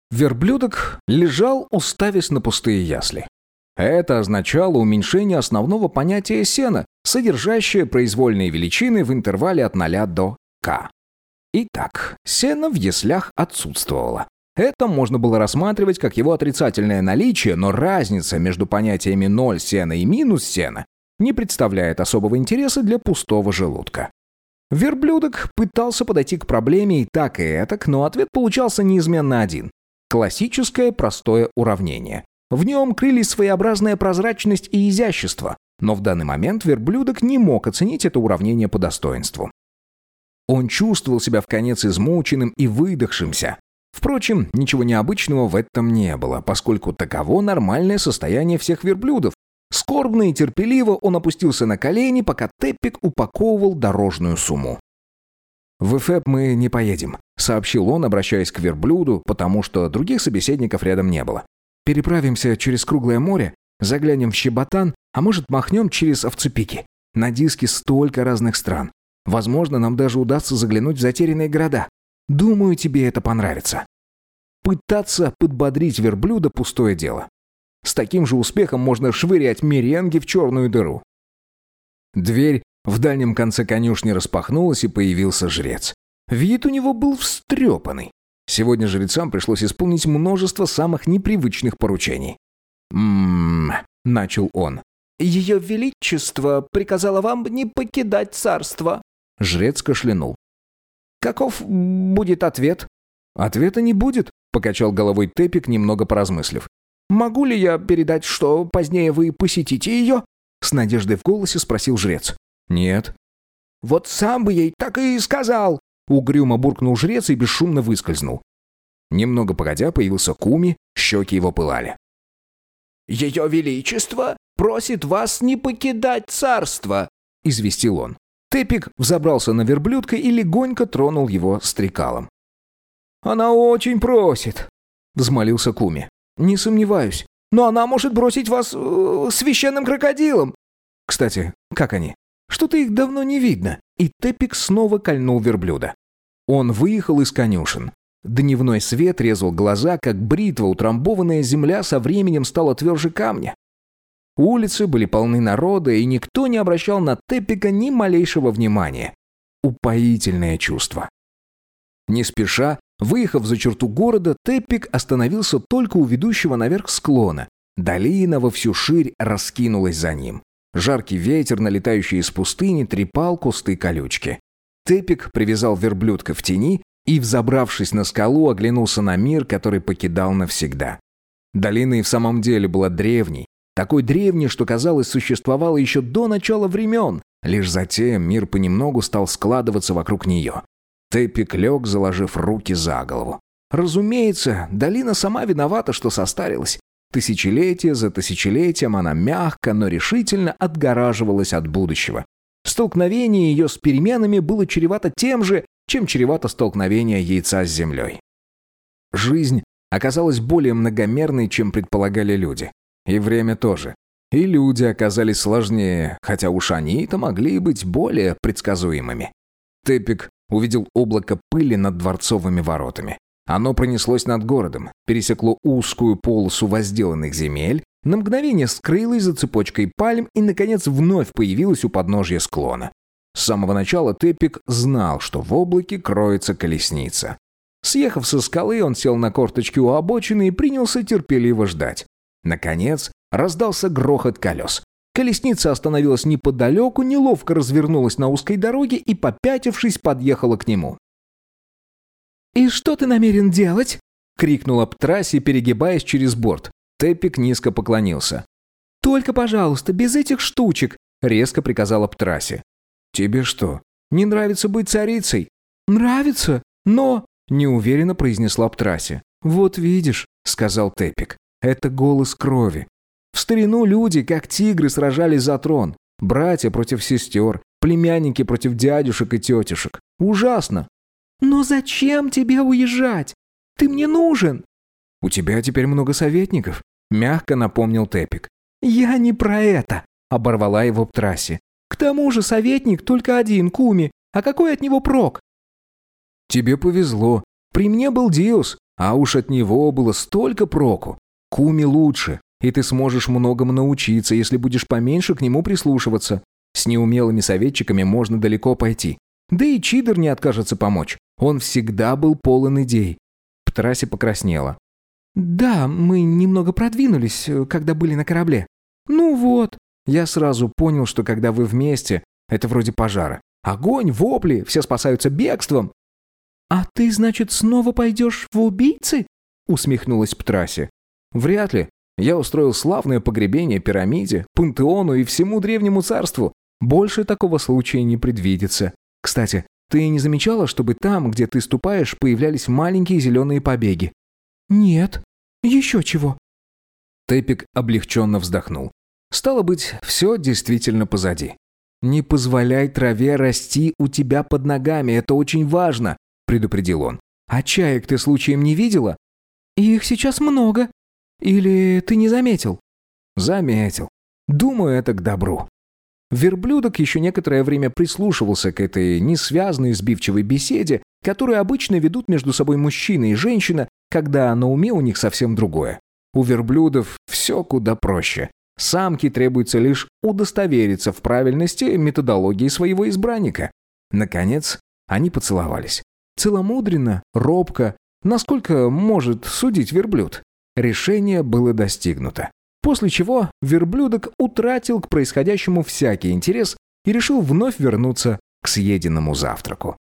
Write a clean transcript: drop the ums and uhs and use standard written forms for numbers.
Верблюдок лежал, уставясь на пустые ясли. Это означало уменьшение основного понятия сена, содержащее произвольные величины в интервале от 0 до k. Итак, сено в яслях отсутствовало. Это можно было рассматривать как его отрицательное наличие, но разница между понятиями 0 сена и минус сена не представляет особого интереса для пустого желудка. Верблюдок пытался подойти к проблеме и так, но ответ получался неизменно один. Классическое простое уравнение. В нем крылись своеобразная прозрачность и изящество, но в данный момент верблюдок не мог оценить это уравнение по достоинству. Он чувствовал себя вконец измученным и выдохшимся. Впрочем, ничего необычного в этом не было, поскольку таково нормальное состояние всех верблюдов. Скорбно и терпеливо он опустился на колени, пока Теппик упаковывал дорожную сумму. «В Эфеп мы не поедем», — сообщил он, обращаясь к верблюду, потому что других собеседников рядом не было. «Переправимся через Круглое море, заглянем в Щеботан, а может, махнем через Овцепики. На диске столько разных стран. Возможно, нам даже удастся заглянуть в затерянные города. Думаю, тебе это понравится». Пытаться подбодрить верблюда – пустое дело. С таким же успехом можно швырять меренги в черную дыру. Дверь в дальнем конце конюшни распахнулась, и появился жрец. Вид у него был встрепанный. Сегодня жрецам пришлось исполнить множество самых непривычных поручений. Начал он. «Ее Величество приказало вам не покидать царство». Жрец кашлянул. «Каков будет ответ?» «Ответа не будет», — покачал головой Теппик, немного поразмыслив. «Могу ли я передать, что позднее вы посетите ее?» С надеждой в голосе спросил жрец. «Нет». «Вот сам бы ей так и сказал!» Угрюмо буркнул жрец и бесшумно выскользнул. Немного погодя появился Куми, щеки его пылали. «Ее Величество просит вас не покидать царство!» — известил он. Теппик взобрался на верблюдка и легонько тронул его стрекалом. «Она очень просит!» — взмолился Куми. «Не сомневаюсь. Но она может бросить вас священным крокодилом!» «Кстати, как они? Что-то их давно не видно». И Теппик снова кольнул верблюда. Он выехал из конюшен. Дневной свет резал глаза, как бритва, утрамбованная земля со временем стала тверже камня. Улицы были полны народа, и никто не обращал на Теппика ни малейшего внимания. Упоительное чувство. Не спеша, выехав за черту города, Теппик остановился только у ведущего наверх склона. Долина во всю ширь раскинулась за ним. Жаркий ветер, налетающий из пустыни, трепал кусты колючки. Теппик привязал верблюдка в тени и, взобравшись на скалу, оглянулся на мир, который покидал навсегда. Долина и в самом деле была древней. Такой древней, что, казалось, существовала еще до начала времен. Лишь затем мир понемногу стал складываться вокруг нее. Теппик лег, заложив руки за голову. Разумеется, долина сама виновата, что состарилась. Тысячелетие за тысячелетием она мягко, но решительно отгораживалась от будущего. Столкновение ее с переменами было чревато тем же, чем чревато столкновение яйца с землей. Жизнь оказалась более многомерной, чем предполагали люди. И время тоже. И люди оказались сложнее, хотя уж они-то могли быть более предсказуемыми. Теппик увидел облако пыли над дворцовыми воротами. Оно пронеслось над городом, пересекло узкую полосу возделанных земель, на мгновение скрылось за цепочкой пальм и, наконец, вновь появилось у подножья склона. С самого начала Теппик знал, что в облаке кроется колесница. Съехав со скалы, он сел на корточки у обочины и принялся терпеливо ждать. Наконец, раздался грохот колес. Колесница остановилась неподалеку, неловко развернулась на узкой дороге и, попятившись, подъехала к нему. «И что ты намерен делать?» — крикнула Птраси, перегибаясь через борт. Теппик низко поклонился. «Только, пожалуйста, без этих штучек», — резко приказала Птраси. «Тебе что, не нравится быть царицей?» «Нравится, но...» — неуверенно произнесла Птраси. «Вот видишь», — сказал Теппик, — «это голос крови. В старину люди, как тигры, сражались за трон. Братья против сестер, племянники против дядюшек и тетушек. Ужасно!» «Но зачем тебе уезжать? Ты мне нужен!» «У тебя теперь много советников», — мягко напомнил Теппик. «Я не про это», — оборвала его Птраси. «К тому же советник только один, Куми. А какой от него прок?» «Тебе повезло. При мне был Диос. А уж от него было столько проку. Куми лучше, и ты сможешь многому научиться, если будешь поменьше к нему прислушиваться. С неумелыми советчиками можно далеко пойти. Да и Чидер не откажется помочь. Он всегда был полон идей. Птраси покраснела. «Да, мы немного продвинулись, когда были на корабле». «Ну вот». Я сразу понял, что когда вы вместе, это вроде пожара. Огонь, вопли, все спасаются бегством. «А ты, значит, снова пойдешь в убийцы?» усмехнулась Птраси. «Вряд ли. Я устроил славное погребение пирамиде, пантеону и всему древнему царству. Больше такого случая не предвидится. Кстати, ты не замечала, чтобы там, где ты ступаешь, появлялись маленькие зеленые побеги?» «Нет. Еще чего?» Тепик облегченно вздохнул. Стало быть, все действительно позади. «Не позволяй траве расти у тебя под ногами, это очень важно», предупредил он. «А чаек ты случаем не видела?» «Их сейчас много. Или ты не заметил?» «Заметил. Думаю, это к добру». Верблюдок еще некоторое время прислушивался к этой несвязной сбивчивой беседе, которую обычно ведут между собой мужчина и женщина, когда на уме у них совсем другое. У верблюдов все куда проще. Самке требуется лишь удостовериться в правильности методологии своего избранника. Наконец, они поцеловались. Целомудренно, робко, насколько может судить верблюд. Решение было достигнуто. После чего верблюдок утратил к происходящему всякий интерес и решил вновь вернуться к съеденному завтраку.